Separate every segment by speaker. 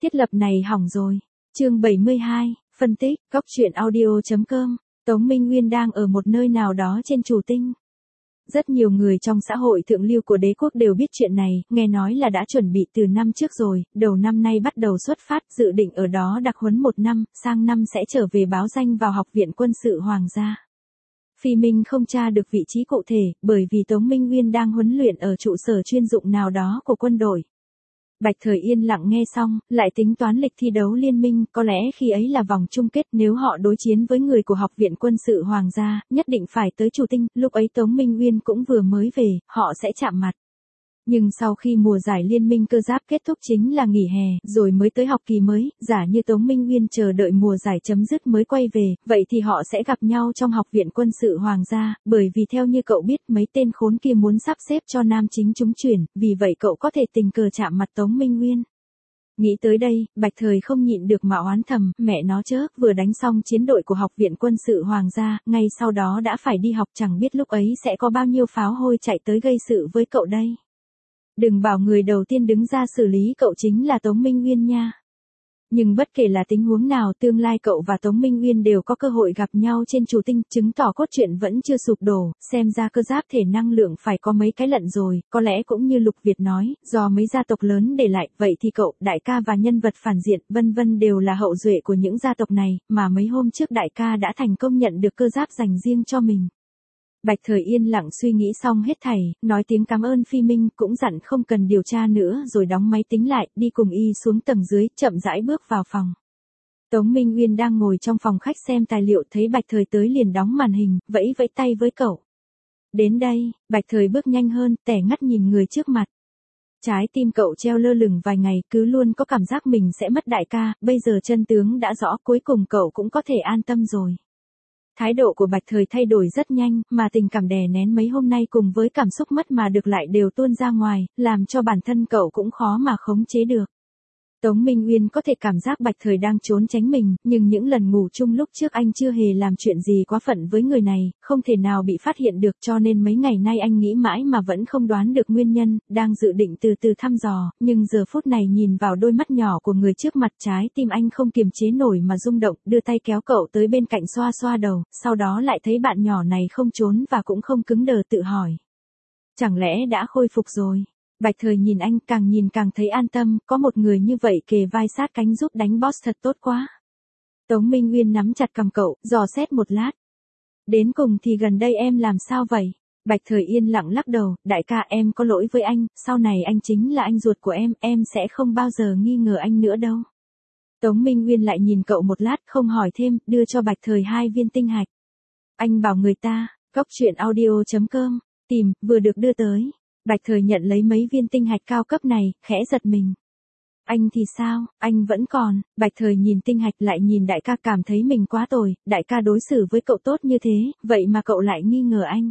Speaker 1: Thiết lập này hỏng rồi. Chương 72, phân tích, góc truyện audio.com. Tống Minh Nguyên đang ở một nơi nào đó trên Chủ Tinh. Rất nhiều người trong xã hội thượng lưu của đế quốc đều biết chuyện này, nghe nói là đã chuẩn bị từ năm trước rồi, đầu năm nay bắt đầu xuất phát, dự định ở đó đặc huấn 1 năm, sang năm sẽ trở về báo danh vào Học viện Quân sự Hoàng gia. Phi Minh không tra được vị trí cụ thể, bởi vì Tống Minh Nguyên đang huấn luyện ở trụ sở chuyên dụng nào đó của quân đội. Bạch Thời yên lặng nghe xong, lại tính toán lịch thi đấu liên minh, có lẽ khi ấy là vòng chung kết, nếu họ đối chiến với người của Học viện Quân sự Hoàng gia, nhất định phải tới Chủ Tinh, lúc ấy Tống Minh Nguyên cũng vừa mới về, họ sẽ chạm mặt. Nhưng sau khi mùa giải liên minh cơ giáp kết thúc chính là nghỉ hè, rồi mới tới học kỳ mới, giả như Tống Minh Nguyên chờ đợi mùa giải chấm dứt mới quay về, vậy thì họ sẽ gặp nhau trong Học viện Quân sự Hoàng gia, bởi vì theo như cậu biết mấy tên khốn kia muốn sắp xếp cho nam chính trúng chuyển, vì vậy cậu có thể tình cờ chạm mặt Tống Minh Nguyên. Nghĩ tới đây, Bạch Thời không nhịn được mà oán thầm, mẹ nó chớ, vừa đánh xong chiến đội của Học viện Quân sự Hoàng gia, ngay sau đó đã phải đi học, chẳng biết lúc ấy sẽ có bao nhiêu pháo hôi chạy tới gây sự với cậu đây. Đừng bảo người đầu tiên đứng ra xử lý cậu chính là Tống Minh Nguyên nha. Nhưng bất kể là tình huống nào, tương lai cậu và Tống Minh Nguyên đều có cơ hội gặp nhau trên Chủ Tinh, chứng tỏ cốt truyện vẫn chưa sụp đổ, xem ra cơ giáp thể năng lượng phải có mấy cái lận rồi, có lẽ cũng như Lục Việt nói, do mấy gia tộc lớn để lại, vậy thì cậu, đại ca và nhân vật phản diện, vân vân đều là hậu duệ của những gia tộc này, mà mấy hôm trước đại ca đã thành công nhận được cơ giáp dành riêng cho mình. Bạch Thời yên lặng suy nghĩ xong hết thảy, nói tiếng cảm ơn Phi Minh, cũng dặn không cần điều tra nữa rồi đóng máy tính lại, đi cùng y xuống tầng dưới, chậm rãi bước vào phòng. Tống Minh Nguyên đang ngồi trong phòng khách xem tài liệu, thấy Bạch Thời tới liền đóng màn hình, vẫy vẫy tay với cậu. Đến đây, Bạch Thời bước nhanh hơn, tẻ ngắt nhìn người trước mặt. Trái tim cậu treo lơ lửng vài ngày, cứ luôn có cảm giác mình sẽ mất đại ca, bây giờ chân tướng đã rõ, cuối cùng cậu cũng có thể an tâm rồi. Thái độ của Bạch Thời thay đổi rất nhanh, mà tình cảm đè nén mấy hôm nay cùng với cảm xúc mất mà được lại đều tuôn ra ngoài, làm cho bản thân cậu cũng khó mà khống chế được. Tống Minh Nguyên có thể cảm giác Bạch Thời đang trốn tránh mình, nhưng những lần ngủ chung lúc trước anh chưa hề làm chuyện gì quá phận với người này, không thể nào bị phát hiện được, cho nên mấy ngày nay anh nghĩ mãi mà vẫn không đoán được nguyên nhân, đang dự định từ từ thăm dò, nhưng giờ phút này nhìn vào đôi mắt nhỏ của người trước mặt, trái tim anh không kiềm chế nổi mà rung động, đưa tay kéo cậu tới bên cạnh xoa xoa đầu, sau đó lại thấy bạn nhỏ này không trốn và cũng không cứng đờ, tự hỏi. Chẳng lẽ đã khôi phục rồi? Bạch Thời nhìn anh, càng nhìn càng thấy an tâm, có một người như vậy kề vai sát cánh giúp đánh boss thật tốt quá. Tống Minh Nguyên nắm chặt cằm cậu, dò xét một lát. Đến cùng thì gần đây em làm sao vậy? Bạch Thời yên lặng lắc đầu, đại ca em có lỗi với anh, sau này anh chính là anh ruột của em sẽ không bao giờ nghi ngờ anh nữa đâu. Tống Minh Nguyên lại nhìn cậu một lát, không hỏi thêm, đưa cho Bạch Thời 2 viên tinh hạch. Anh bảo người ta, góc truyện audio.com, tìm, vừa được đưa tới. Bạch Thời nhận lấy mấy viên tinh hạch cao cấp này, khẽ giật mình. Anh thì sao, anh vẫn còn, Bạch Thời nhìn tinh hạch lại nhìn đại ca, cảm thấy mình quá tồi, đại ca đối xử với cậu tốt như thế, vậy mà cậu lại nghi ngờ anh.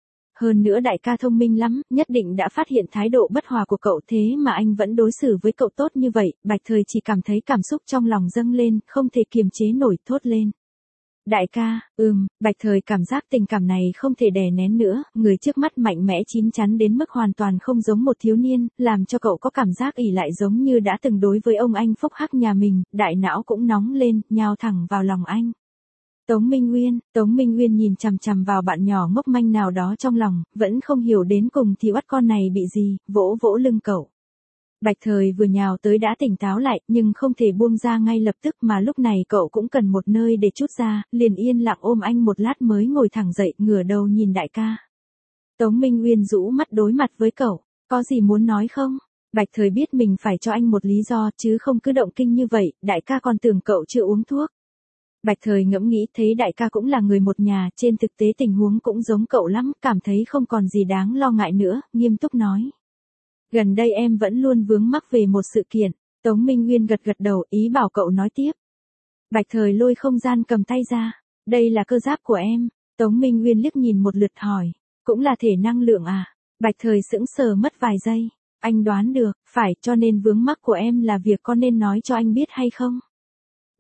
Speaker 1: Hơn nữa đại ca thông minh lắm, nhất định đã phát hiện thái độ bất hòa của cậu, thế mà anh vẫn đối xử với cậu tốt như vậy, Bạch Thời chỉ cảm thấy cảm xúc trong lòng dâng lên, không thể kiềm chế nổi, thốt lên. Đại ca, Bạch Thời cảm giác tình cảm này không thể đè nén nữa, người trước mắt mạnh mẽ chín chắn đến mức hoàn toàn không giống một thiếu niên, làm cho cậu có cảm giác ỷ lại giống như đã từng đối với ông anh phúc hắc nhà mình, đại não cũng nóng lên, nhào thẳng vào lòng anh. Tống Minh Nguyên nhìn chằm chằm vào bạn nhỏ ngốc manh nào đó trong lòng, vẫn không hiểu đến cùng thì oắt con này bị gì, vỗ vỗ lưng cậu. Bạch Thời vừa nhào tới đã tỉnh táo lại, nhưng không thể buông ra ngay lập tức, mà lúc này cậu cũng cần một nơi để trút ra, liền yên lặng ôm anh một lát mới ngồi thẳng dậy, ngửa đầu nhìn đại ca. Tống Minh Nguyên rũ mắt đối mặt với cậu, có gì muốn nói không? Bạch Thời biết mình phải cho anh một lý do, chứ không cứ động kinh như vậy, đại ca còn tưởng cậu chưa uống thuốc. Bạch Thời ngẫm nghĩ thấy đại ca cũng là người một nhà, trên thực tế tình huống cũng giống cậu lắm, cảm thấy không còn gì đáng lo ngại nữa, nghiêm túc nói. Gần đây em vẫn luôn vướng mắc về một sự kiện. Tống Minh Nguyên gật gật đầu, ý bảo cậu nói tiếp. Bạch Thời lôi không gian cầm tay ra. Đây là cơ giáp của em. Tống Minh Nguyên liếc nhìn một lượt hỏi. Cũng là thể năng lượng à? Bạch Thời sững sờ mất vài giây. Anh đoán được, phải, cho nên vướng mắc của em là việc con nên nói cho anh biết hay không?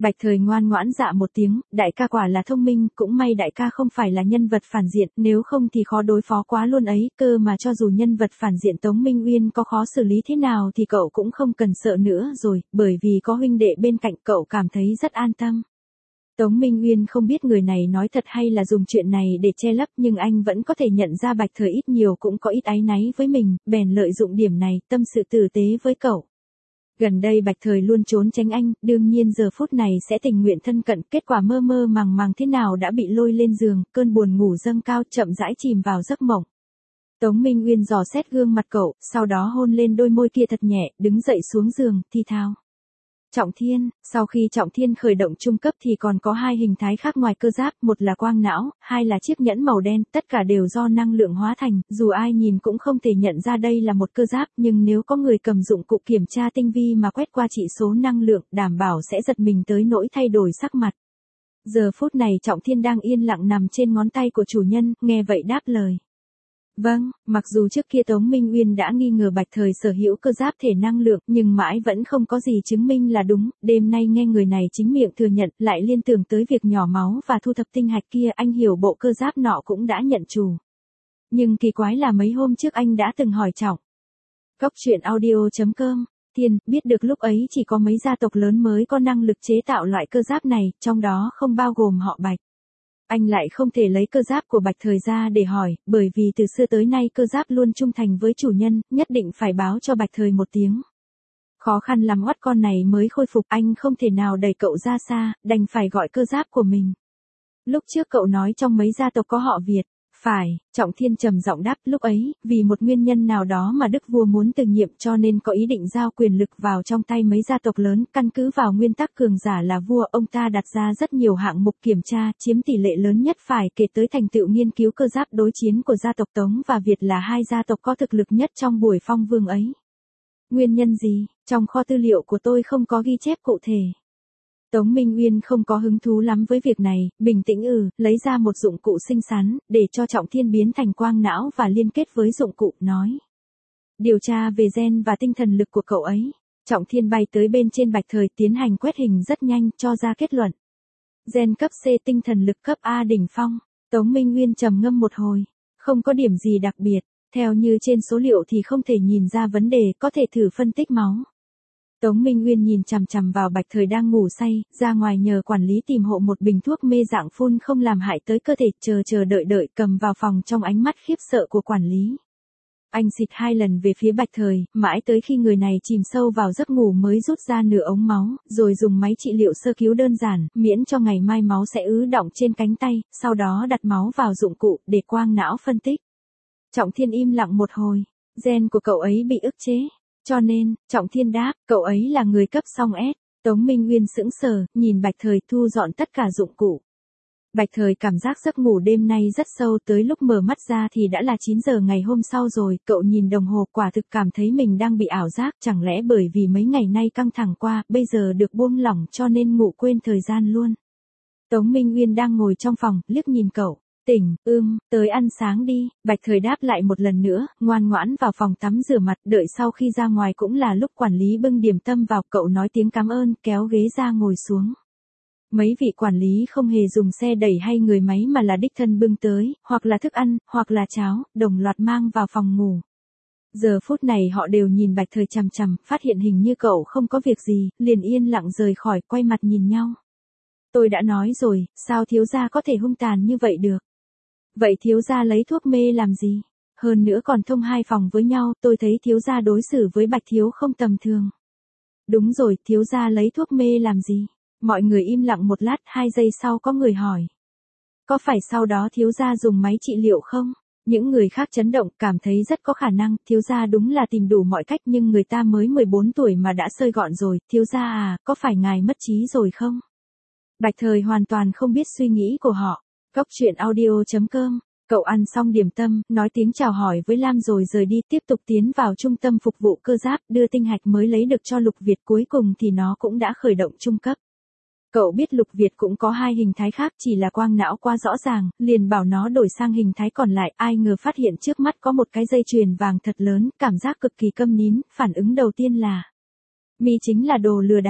Speaker 1: Bạch Thời ngoan ngoãn dạ một tiếng, đại ca quả là thông minh, cũng may đại ca không phải là nhân vật phản diện, nếu không thì khó đối phó quá luôn ấy, cơ mà cho dù nhân vật phản diện Tống Minh Uyên có khó xử lý thế nào thì cậu cũng không cần sợ nữa rồi, bởi vì có huynh đệ bên cạnh cậu cảm thấy rất an tâm. Tống Minh Uyên không biết người này nói thật hay là dùng chuyện này để che lấp, nhưng anh vẫn có thể nhận ra Bạch Thời ít nhiều cũng có ít áy náy với mình, bèn lợi dụng điểm này, tâm sự tử tế với cậu. Gần đây Bạch Thời luôn trốn tránh anh, đương nhiên giờ phút này sẽ tình nguyện thân cận, kết quả mơ mơ màng màng thế nào đã bị lôi lên giường, cơn buồn ngủ dâng cao, chậm rãi chìm vào giấc mộng. Tống Minh Uyên dò xét gương mặt cậu, sau đó hôn lên đôi môi kia thật nhẹ, đứng dậy xuống giường, thi thao. Trọng Thiên, sau khi Trọng Thiên khởi động trung cấp thì còn có hai hình thái khác ngoài cơ giáp, một là quang não, hai là chiếc nhẫn màu đen, tất cả đều do năng lượng hóa thành, dù ai nhìn cũng không thể nhận ra đây là một cơ giáp, nhưng nếu có người cầm dụng cụ kiểm tra tinh vi mà quét qua chỉ số năng lượng, đảm bảo sẽ giật mình tới nỗi thay đổi sắc mặt. Giờ phút này Trọng Thiên đang yên lặng nằm trên ngón tay của chủ nhân, nghe vậy đáp lời. Vâng, mặc dù trước kia Tống Minh Uyên đã nghi ngờ Bạch Thời sở hữu cơ giáp thể năng lượng, nhưng mãi vẫn không có gì chứng minh là đúng, đêm nay nghe người này chính miệng thừa nhận, lại liên tưởng tới việc nhỏ máu và thu thập tinh hạch kia, anh hiểu bộ cơ giáp nọ cũng đã nhận chủ. Nhưng kỳ quái là mấy hôm trước anh đã từng hỏi Trọng. Cóc truyện audio.com, Thiên, biết được lúc ấy chỉ có mấy gia tộc lớn mới có năng lực chế tạo loại cơ giáp này, trong đó không bao gồm họ Bạch. Anh lại không thể lấy cơ giáp của Bạch Thời ra để hỏi, bởi vì từ xưa tới nay cơ giáp luôn trung thành với chủ nhân, nhất định phải báo cho Bạch Thời một tiếng. Khó khăn lắm oắt con này mới khôi phục, anh không thể nào đẩy cậu ra xa, đành phải gọi cơ giáp của mình. Lúc trước cậu nói trong mấy gia tộc có họ Việt. Phải, Trọng Thiên trầm giọng đáp, lúc ấy, vì một nguyên nhân nào đó mà Đức Vua muốn từ nhiệm cho nên có ý định giao quyền lực vào trong tay mấy gia tộc lớn, căn cứ vào nguyên tắc cường giả là vua, ông ta đặt ra rất nhiều hạng mục kiểm tra, chiếm tỷ lệ lớn nhất phải kể tới thành tựu nghiên cứu cơ giáp đối chiến của gia tộc Tống và Việt là hai gia tộc có thực lực nhất trong buổi phong vương ấy. Nguyên nhân gì, trong kho tư liệu của tôi không có ghi chép cụ thể. Tống Minh Uyên không có hứng thú lắm với việc này, bình tĩnh lấy ra một dụng cụ xinh xắn, để cho Trọng Thiên biến thành quang não và liên kết với dụng cụ, nói. Điều tra về gen và tinh thần lực của cậu ấy. Trọng Thiên bay tới bên trên Bạch Thời tiến hành quét hình rất nhanh, cho ra kết luận. Gen cấp C, tinh thần lực cấp A đỉnh phong. Tống Minh Uyên trầm ngâm một hồi. Không có điểm gì đặc biệt, theo như trên số liệu thì không thể nhìn ra vấn đề, có thể thử phân tích máu. Tống Minh Uyên nhìn chằm chằm vào Bạch Thời đang ngủ say, ra ngoài nhờ quản lý tìm hộ một bình thuốc mê dạng phun không làm hại tới cơ thể, chờ đợi cầm vào phòng trong ánh mắt khiếp sợ của quản lý. Anh xịt 2 lần về phía Bạch Thời, mãi tới khi người này chìm sâu vào giấc ngủ mới rút ra nửa ống máu, rồi dùng máy trị liệu sơ cứu đơn giản, miễn cho ngày mai máu sẽ ứ đọng trên cánh tay, sau đó đặt máu vào dụng cụ để quang não phân tích. Trọng Thiên im lặng một hồi, gen của cậu ấy bị ức chế. Cho nên, Trọng Thiên đáp, cậu ấy là người cấp song S. Tống Minh Uyên sững sờ, nhìn Bạch Thời thu dọn tất cả dụng cụ. Bạch Thời cảm giác giấc ngủ đêm nay rất sâu, tới lúc mở mắt ra thì đã là 9 giờ ngày hôm sau rồi, cậu nhìn đồng hồ quả thực cảm thấy mình đang bị ảo giác, chẳng lẽ bởi vì mấy ngày nay căng thẳng qua, bây giờ được buông lỏng cho nên ngủ quên thời gian luôn. Tống Minh Uyên đang ngồi trong phòng, liếc nhìn cậu. Tỉnh, tới ăn sáng đi, Bạch Thời đáp lại một lần nữa, ngoan ngoãn vào phòng tắm rửa mặt, đợi sau khi ra ngoài cũng là lúc quản lý bưng điểm tâm vào, cậu nói tiếng cảm ơn, kéo ghế ra ngồi xuống. Mấy vị quản lý không hề dùng xe đẩy hay người máy mà là đích thân bưng tới, hoặc là thức ăn, hoặc là cháo, đồng loạt mang vào phòng ngủ. Giờ phút này họ đều nhìn Bạch Thời chằm chằm, phát hiện hình như cậu không có việc gì, liền yên lặng rời khỏi, quay mặt nhìn nhau. Tôi đã nói rồi, sao thiếu gia có thể hung tàn như vậy được? Vậy thiếu gia lấy thuốc mê làm gì? Hơn nữa còn thông 2 phòng với nhau, tôi thấy thiếu gia đối xử với Bạch thiếu không tầm thường. Đúng rồi, thiếu gia lấy thuốc mê làm gì? Mọi người im lặng một lát, 2 giây sau có người hỏi. Có phải sau đó thiếu gia dùng máy trị liệu không? Những người khác chấn động, cảm thấy rất có khả năng, thiếu gia đúng là tìm đủ mọi cách nhưng người ta mới 14 tuổi mà đã xơi gọn rồi, thiếu gia à, có phải ngài mất trí rồi không? Bạch Thời hoàn toàn không biết suy nghĩ của họ. Cóc truyện audio.com, cậu ăn xong điểm tâm, nói tiếng chào hỏi với Lam rồi rời đi, tiếp tục tiến vào trung tâm phục vụ cơ giáp, đưa tinh hạch mới lấy được cho Lục Việt, cuối cùng thì nó cũng đã khởi động trung cấp. Cậu biết Lục Việt cũng có 2 hình thái khác, chỉ là quang não quá rõ ràng, liền bảo nó đổi sang hình thái còn lại, ai ngờ phát hiện trước mắt có một cái dây chuyền vàng thật lớn, cảm giác cực kỳ câm nín, phản ứng đầu tiên là Mi chính là đồ lừa đảo.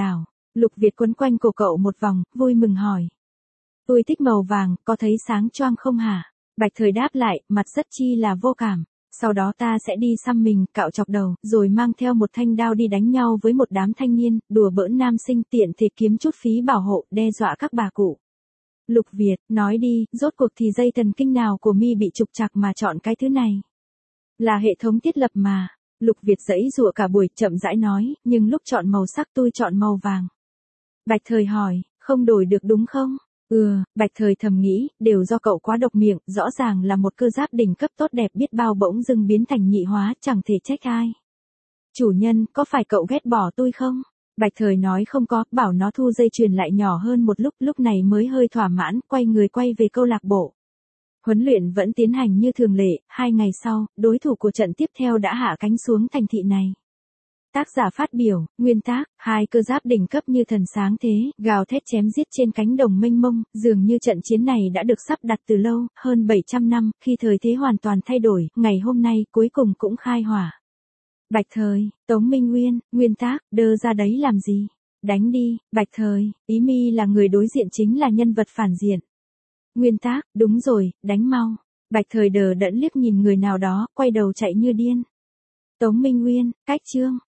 Speaker 1: Lục Việt quấn quanh cổ cậu một vòng, vui mừng hỏi. Tôi thích màu vàng, có thấy sáng choang không hả? Bạch Thời đáp lại, mặt rất chi là vô cảm. Sau đó ta sẽ đi xăm mình, cạo chọc đầu, rồi mang theo một thanh đao đi đánh nhau với một đám thanh niên, đùa bỡn nam sinh tiện thể kiếm chút phí bảo hộ, đe dọa các bà cụ. Lục Việt, nói đi, rốt cuộc thì dây thần kinh nào của mi bị trục trặc mà chọn cái thứ này? Là hệ thống thiết lập mà. Lục Việt giãy giụa cả buổi, chậm rãi nói, nhưng lúc chọn màu sắc tôi chọn màu vàng. Bạch Thời hỏi, không đổi được đúng không? Bạch Thời thầm nghĩ, đều do cậu quá độc miệng, rõ ràng là một cơ giáp đỉnh cấp tốt đẹp biết bao bỗng dưng biến thành nhị hóa, chẳng thể trách ai. Chủ nhân, có phải cậu ghét bỏ tôi không? Bạch Thời nói không có, bảo nó thu dây chuyền lại nhỏ hơn một lúc này mới hơi thỏa mãn, quay người quay về câu lạc bộ. Huấn luyện vẫn tiến hành như thường lệ, 2 ngày sau, đối thủ của trận tiếp theo đã hạ cánh xuống thành thị này. Tác giả phát biểu, nguyên tác, 2 cơ giáp đỉnh cấp như thần sáng thế, gào thét chém giết trên cánh đồng mênh mông, dường như trận chiến này đã được sắp đặt từ lâu, hơn 700 năm, khi thời thế hoàn toàn thay đổi, ngày hôm nay cuối cùng cũng khai hỏa. Bạch Thời, Tống Minh Nguyên, nguyên tác, đơ ra đấy làm gì? Đánh đi, Bạch Thời, ý mi là người đối diện chính là nhân vật phản diện. Nguyên tác, đúng rồi, đánh mau. Bạch Thời đờ đẫn liếc nhìn người nào đó, quay đầu chạy như điên. Tống Minh Nguyên, cách chương.